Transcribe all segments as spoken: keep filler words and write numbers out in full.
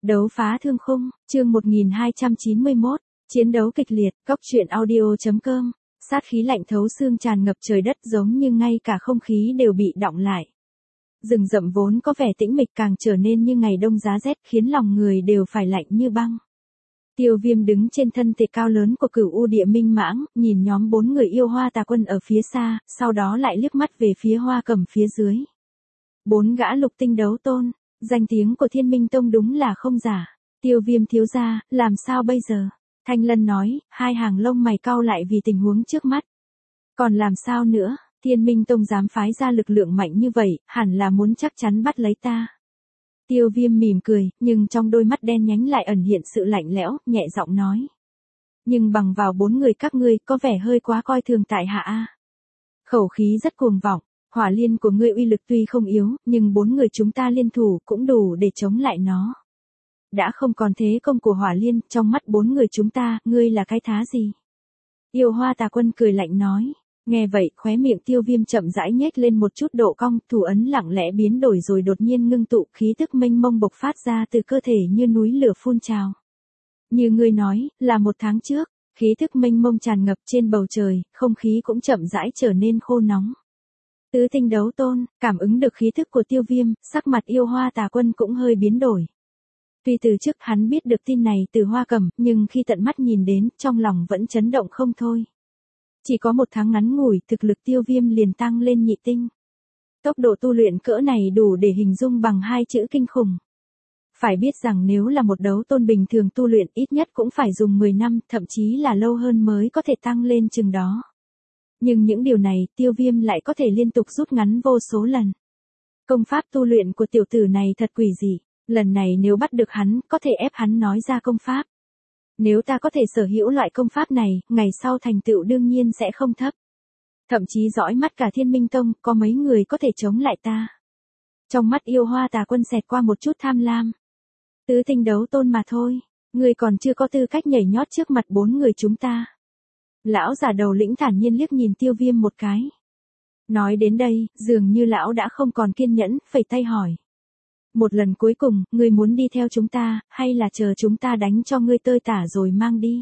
Đấu phá thương khung, chương một nghìn hai trăm chín mươi mốt, chiến đấu kịch liệt, góc truyện audio chấm com, sát khí lạnh thấu xương tràn ngập trời đất giống như ngay cả không khí đều bị đọng lại. Rừng rậm vốn có vẻ tĩnh mịch càng trở nên như ngày đông giá rét khiến lòng người đều phải lạnh như băng. Tiêu Viêm đứng trên thân thể cao lớn của Cửu U Địa Minh Mãng, nhìn nhóm bốn người yêu Hoa Tà Quân ở phía xa, sau đó lại liếc mắt về phía Hoa Cẩm phía dưới. Bốn gã lục tinh đấu tôn, danh tiếng của Thiên Minh Tông đúng là không giả. Tiêu Viêm thiếu gia, làm sao bây giờ? Thanh Lân nói, hai hàng lông mày cau lại vì tình huống trước mắt. Còn làm sao nữa, Thiên Minh Tông dám phái ra lực lượng mạnh như vậy, hẳn là muốn chắc chắn bắt lấy ta. Tiêu Viêm mỉm cười, nhưng trong đôi mắt đen nhánh lại ẩn hiện sự lạnh lẽo, nhẹ giọng nói. Nhưng bằng vào bốn người các ngươi có vẻ hơi quá coi thường tại hạ a. Khẩu khí rất cuồng vọng, hỏa liên của ngươi uy lực tuy không yếu, nhưng bốn người chúng ta liên thủ cũng đủ để chống lại nó. Đã không còn thế công của hỏa liên, trong mắt bốn người chúng ta, ngươi là cái thá gì? Yêu Hoa Tà Quân cười lạnh nói. Nghe vậy, khóe miệng Tiêu Viêm chậm rãi nhếch lên một chút độ cong, thủ ấn lặng lẽ biến đổi rồi đột nhiên ngưng tụ, khí tức mênh mông bộc phát ra từ cơ thể như núi lửa phun trào. Như ngươi nói, là một tháng trước, khí tức mênh mông tràn ngập trên bầu trời, không khí cũng chậm rãi trở nên khô nóng. Tứ tinh đấu tôn, cảm ứng được khí tức của Tiêu Viêm, sắc mặt Yêu Hoa Tà Quân cũng hơi biến đổi. Tuy từ trước hắn biết được tin này từ Hoa Cẩm, nhưng khi tận mắt nhìn đến, trong lòng vẫn chấn động không thôi. Chỉ có một tháng ngắn ngủi, thực lực Tiêu Viêm liền tăng lên nhị tinh. Tốc độ tu luyện cỡ này đủ để hình dung bằng hai chữ kinh khủng. Phải biết rằng nếu là một đấu tôn bình thường tu luyện ít nhất cũng phải dùng mười năm, thậm chí là lâu hơn mới có thể tăng lên chừng đó. Nhưng những điều này, Tiêu Viêm lại có thể liên tục rút ngắn vô số lần. Công pháp tu luyện của tiểu tử này thật quỷ dị, lần này nếu bắt được hắn, có thể ép hắn nói ra công pháp. Nếu ta có thể sở hữu loại công pháp này, ngày sau thành tựu đương nhiên sẽ không thấp. Thậm chí dõi mắt cả Thiên Minh Tông, có mấy người có thể chống lại ta. Trong mắt Yêu Hoa Tà Quân xẹt qua một chút tham lam. Tứ tinh đấu tôn mà thôi, người còn chưa có tư cách nhảy nhót trước mặt bốn người chúng ta. Lão già đầu lĩnh thản nhiên liếc nhìn Tiêu Viêm một cái. Nói đến đây, dường như lão đã không còn kiên nhẫn, phẩy tay hỏi. Một lần cuối cùng, ngươi muốn đi theo chúng ta, hay là chờ chúng ta đánh cho ngươi tơi tả rồi mang đi?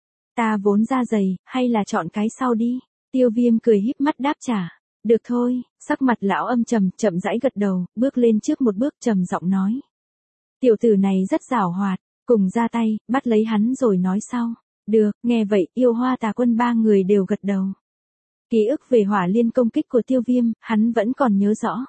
Ta vốn da dày, hay là chọn cái sau đi? Tiêu Viêm cười híp mắt đáp trả. Được thôi, sắc mặt lão âm trầm, chậm rãi gật đầu, bước lên trước một bước trầm giọng nói. Tiểu tử này rất giảo hoạt, cùng ra tay, bắt lấy hắn rồi nói sau. Được, nghe vậy, Yêu Hoa Tà Quân ba người đều gật đầu. Ký ức về hỏa liên công kích của Tiêu Viêm, hắn vẫn còn nhớ rõ.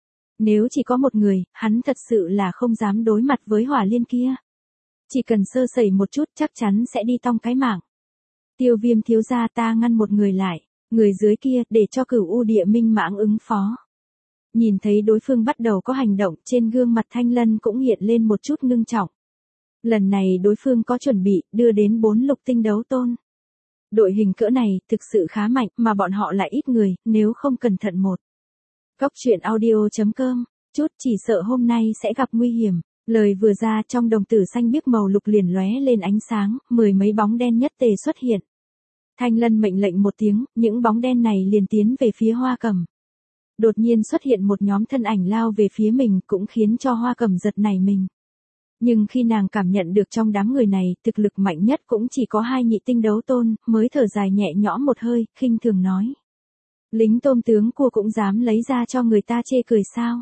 Nếu chỉ có một người, hắn thật sự là không dám đối mặt với hỏa liên kia. Chỉ cần sơ sẩy một chút chắc chắn sẽ đi tong cái mạng. Tiêu Viêm thiếu gia, ta ngăn một người lại, người dưới kia để cho Cửu U Địa Minh Mãng ứng phó. Nhìn thấy đối phương bắt đầu có hành động, trên gương mặt Thanh Lân cũng hiện lên một chút ngưng trọng. Lần này đối phương có chuẩn bị, đưa đến bốn lục tinh đấu tôn. Đội hình cỡ này, thực sự khá mạnh, mà bọn họ lại ít người, nếu không cẩn thận một. Góc truyện audio chấm com, chút chỉ sợ hôm nay sẽ gặp nguy hiểm. Lời vừa ra trong đồng tử xanh biếc màu lục liền lóe lên ánh sáng, mười mấy bóng đen nhất tề xuất hiện. Thanh Lân mệnh lệnh một tiếng, những bóng đen này liền tiến về phía Hoa Cẩm. Đột nhiên xuất hiện một nhóm thân ảnh lao về phía mình cũng khiến cho Hoa Cẩm giật nảy mình. Nhưng khi nàng cảm nhận được trong đám người này, thực lực mạnh nhất cũng chỉ có hai nhị tinh đấu tôn, mới thở dài nhẹ nhõm một hơi, khinh thường nói. Lính tôm tướng cua cũng dám lấy ra cho người ta chê cười sao?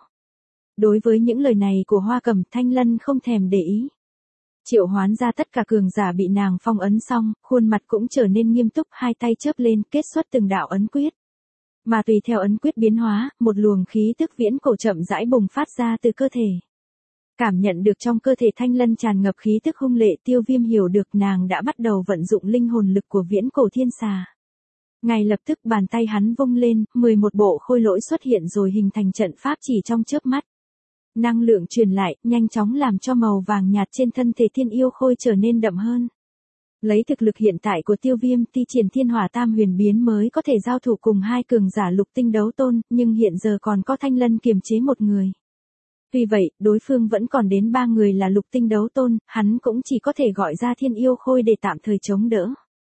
Đối với những lời này của Hoa Cẩm, Thanh Lân không thèm để ý. Triệu hoán ra tất cả cường giả bị nàng phong ấn xong, khuôn mặt cũng trở nên nghiêm túc, hai tay chớp lên, kết xuất từng đạo ấn quyết. Mà tùy theo ấn quyết biến hóa, một luồng khí tức viễn cổ chậm rãi bùng phát ra từ cơ thể. Cảm nhận được trong cơ thể Thanh Lân tràn ngập khí tức hung lệ, Tiêu Viêm hiểu được nàng đã bắt đầu vận dụng linh hồn lực của viễn cổ thiên xà. Ngay lập tức bàn tay hắn vung lên, mười một bộ khôi lỗi xuất hiện rồi hình thành trận pháp chỉ trong chớp mắt. Năng lượng truyền lại, nhanh chóng làm cho màu vàng nhạt trên thân thể thiên yêu khôi trở nên đậm hơn. Lấy thực lực hiện tại của Tiêu Viêm, thi triển thiên hỏa tam huyền biến mới có thể giao thủ cùng hai cường giả lục tinh đấu tôn, nhưng hiện giờ còn có Thanh Lân kiềm chế một người. Tuy vậy, đối phương vẫn còn đến ba người là lục tinh đấu tôn, hắn cũng chỉ có thể gọi ra thiên yêu khôi để tạm thời chống đỡ.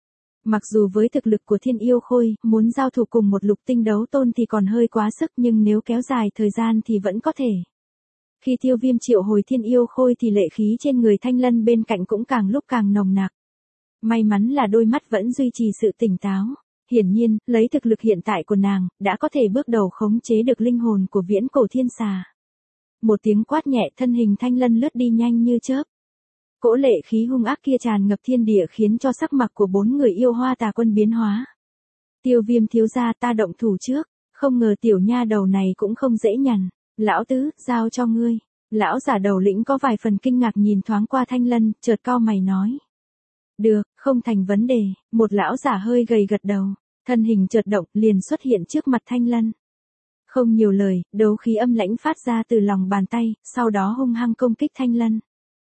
Mặc dù với thực lực của thiên yêu khôi, muốn giao thủ cùng một lục tinh đấu tôn thì còn hơi quá sức nhưng nếu kéo dài thời gian thì vẫn có thể. Khi Tiêu Viêm triệu hồi thiên yêu khôi thì lệ khí trên người Thanh Lân bên cạnh cũng càng lúc càng nồng nặc. May mắn là đôi mắt vẫn duy trì sự tỉnh táo. Hiển nhiên, lấy thực lực hiện tại của nàng, đã có thể bước đầu khống chế được linh hồn của viễn cổ thiên xà. Một tiếng quát nhẹ, thân hình Thanh Lân lướt đi nhanh như chớp. Cỗ lệ khí hung ác kia tràn ngập thiên địa khiến cho sắc mặt của bốn người yêu Hoa Tà Quân biến hóa. Tiêu Viêm thiếu gia, ta động thủ trước, không ngờ tiểu nha đầu này cũng không dễ nhằn. Lão tứ, giao cho ngươi. Lão giả đầu lĩnh có vài phần kinh ngạc nhìn thoáng qua Thanh Lân, chợt cau mày nói. Được, không thành vấn đề. Một lão giả hơi gầy gật đầu, thân hình chợt động liền xuất hiện trước mặt Thanh Lân. Không nhiều lời, đấu khí âm lãnh phát ra từ lòng bàn tay, sau đó hung hăng công kích Thanh Lân.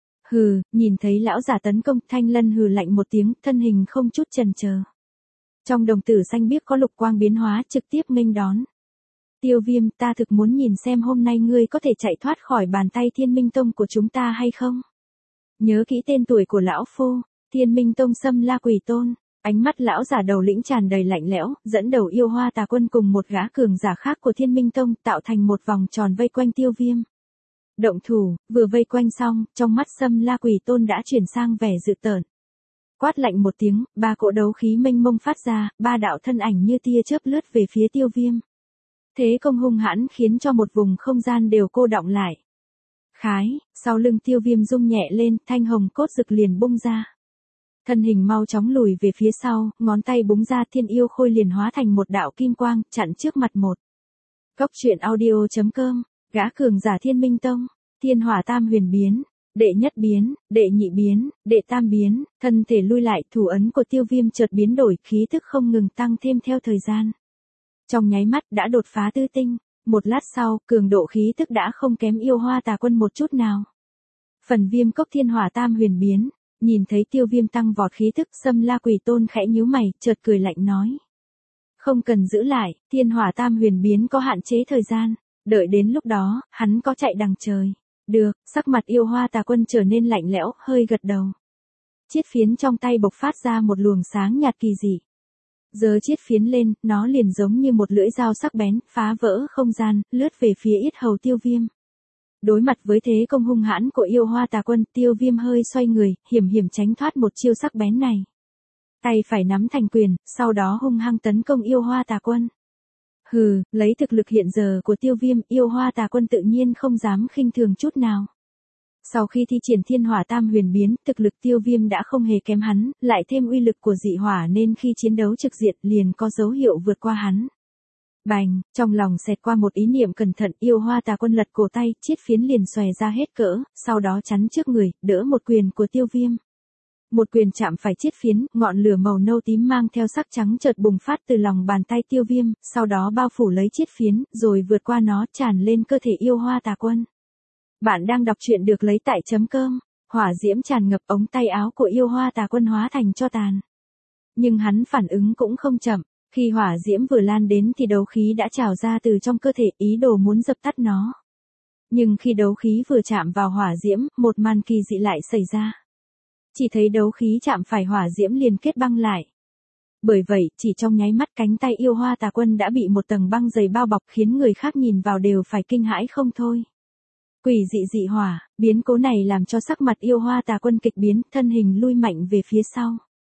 Hừ, nhìn thấy lão giả tấn công, Thanh Lân hừ lạnh một tiếng, thân hình không chút chần chờ. Trong đồng tử xanh biếc có lục quang biến hóa, trực tiếp nghênh đón. Tiêu Viêm, ta thực muốn nhìn xem hôm nay ngươi có thể chạy thoát khỏi bàn tay Thiên Minh Tông của chúng ta hay không? Nhớ kỹ tên tuổi của lão phu, Thiên Minh Tông Xâm La Quỷ Tôn. Ánh mắt lão giả đầu lĩnh tràn đầy lạnh lẽo, dẫn đầu yêu Hoa Tà Quân cùng một gã cường giả khác của Thiên Minh Tông tạo thành một vòng tròn vây quanh Tiêu Viêm. Động thủ, vừa vây quanh xong, trong mắt Xâm La Quỷ Tôn đã chuyển sang vẻ dữ tợn. Quát lạnh một tiếng, ba cỗ đấu khí mênh mông phát ra, ba đạo thân ảnh như tia chớp lướt về phía Tiêu Viêm. Thế công hung hãn khiến cho một vùng không gian đều cô đọng lại. Khái, sau lưng Tiêu Viêm rung nhẹ lên, thanh hồng cốt rực liền bung ra. Thân hình mau chóng lùi về phía sau, ngón tay búng ra, thiên yêu khôi liền hóa thành một đạo kim quang, chặn trước mặt một. Góc truyện audio chấm com, gã cường giả Thiên Minh Tông, Thiên Hỏa Tam Huyền biến, đệ nhất biến, đệ nhị biến, đệ tam biến, thân thể lui lại, thủ ấn của Tiêu Viêm chợt biến đổi, khí tức không ngừng tăng thêm theo thời gian. Trong nháy mắt đã đột phá tứ tinh, một lát sau, cường độ khí tức đã không kém yêu Hoa Tà Quân một chút nào. Phần Viêm cốc Thiên Hỏa Tam Huyền biến, nhìn thấy Tiêu Viêm tăng vọt khí tức, Xâm La Quỷ Tôn khẽ nhíu mày, chợt cười lạnh nói. Không cần giữ lại, Thiên Hỏa Tam Huyền biến có hạn chế thời gian, đợi đến lúc đó, hắn có chạy đằng trời. Được, sắc mặt yêu Hoa Tà Quân trở nên lạnh lẽo, hơi gật đầu. Chiết phiến trong tay bộc phát ra một luồng sáng nhạt kỳ dị. Giờ chiết phiến lên, nó liền giống như một lưỡi dao sắc bén, phá vỡ không gian, lướt về phía yết hầu Tiêu Viêm. Đối mặt với thế công hung hãn của yêu Hoa Tà Quân, Tiêu Viêm hơi xoay người, hiểm hiểm tránh thoát một chiêu sắc bén này. Tay phải nắm thành quyền, sau đó hung hăng tấn công yêu Hoa Tà Quân. Hừ, lấy thực lực hiện giờ của Tiêu Viêm, yêu Hoa Tà Quân tự nhiên không dám khinh thường chút nào. Sau khi thi triển Thiên Hỏa Tam Huyền biến, thực lực Tiêu Viêm đã không hề kém hắn, lại thêm uy lực của dị hỏa nên khi chiến đấu trực diện liền có dấu hiệu vượt qua hắn. Bành, trong lòng xẹt qua một ý niệm cẩn thận, yêu Hoa Tà Quân lật cổ tay, chiết phiến liền xòe ra hết cỡ, sau đó chắn trước người, đỡ một quyền của Tiêu Viêm. Một quyền chạm phải chiết phiến, ngọn lửa màu nâu tím mang theo sắc trắng chợt bùng phát từ lòng bàn tay Tiêu Viêm, sau đó bao phủ lấy chiết phiến, rồi vượt qua nó tràn lên cơ thể yêu Hoa Tà Quân. Bạn đang đọc truyện được lấy tại chấm com, hỏa diễm tràn ngập, ống tay áo của yêu Hoa Tà Quân hóa thành tro tàn. Nhưng hắn phản ứng cũng không chậm, khi hỏa diễm vừa lan đến thì đấu khí đã trào ra từ trong cơ thể, ý đồ muốn dập tắt nó. Nhưng khi đấu khí vừa chạm vào hỏa diễm, một màn kỳ dị lại xảy ra. Chỉ thấy đấu khí chạm phải hỏa diễm liền kết băng lại. Bởi vậy, chỉ trong nháy mắt cánh tay yêu Hoa Tà Quân đã bị một tầng băng dày bao bọc khiến người khác nhìn vào đều phải kinh hãi không thôi. Quỷ dị dị hỏa, biến cố này làm cho sắc mặt yêu Hoa Tà Quân kịch biến, thân hình lui mạnh về phía sau.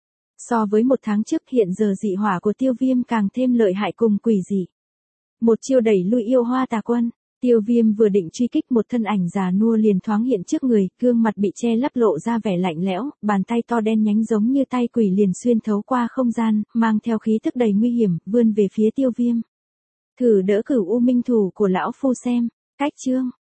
So với một tháng trước, hiện giờ dị hỏa của Tiêu Viêm càng thêm lợi hại cùng quỷ dị. Một chiêu đẩy lui yêu Hoa Tà Quân, Tiêu Viêm vừa định truy kích, một thân ảnh già nua liền thoáng hiện trước người, gương mặt bị che lấp lộ ra vẻ lạnh lẽo, bàn tay to đen nhánh giống như tay quỷ liền xuyên thấu qua không gian, mang theo khí tức đầy nguy hiểm, vươn về phía Tiêu Viêm. Thử đỡ Cửu U Minh thủ của lão phu xem. Cách chương